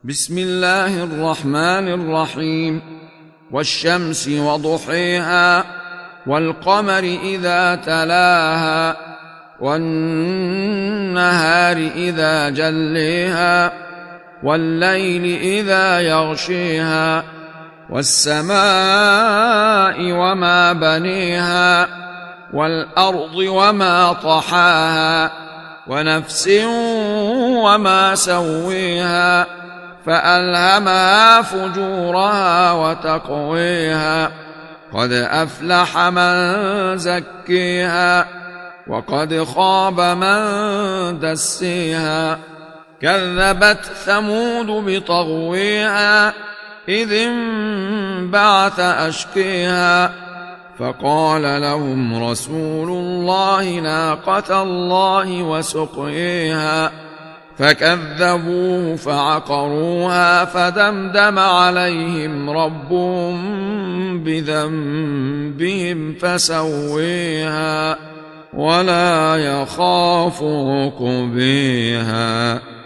بسم الله الرحمن الرحيم. والشمس وضحيها والقمر إذا تلاها والنهار إذا جليها والليل إذا يغشيها والسماء وما بنيها والأرض وما طحاها ونفس وما سويها فألهمها فجورها وتقويها قد أفلح من زكيها وقد خاب من دسيها كذبت ثمود بطغويها إذ انبعث أشقيها فقال لهم رسول الله ناقة الله وسقيها فكذبوه فعقروها فدمدم عليهم ربهم بذنبهم فسويها ولا يخاف عقبيها.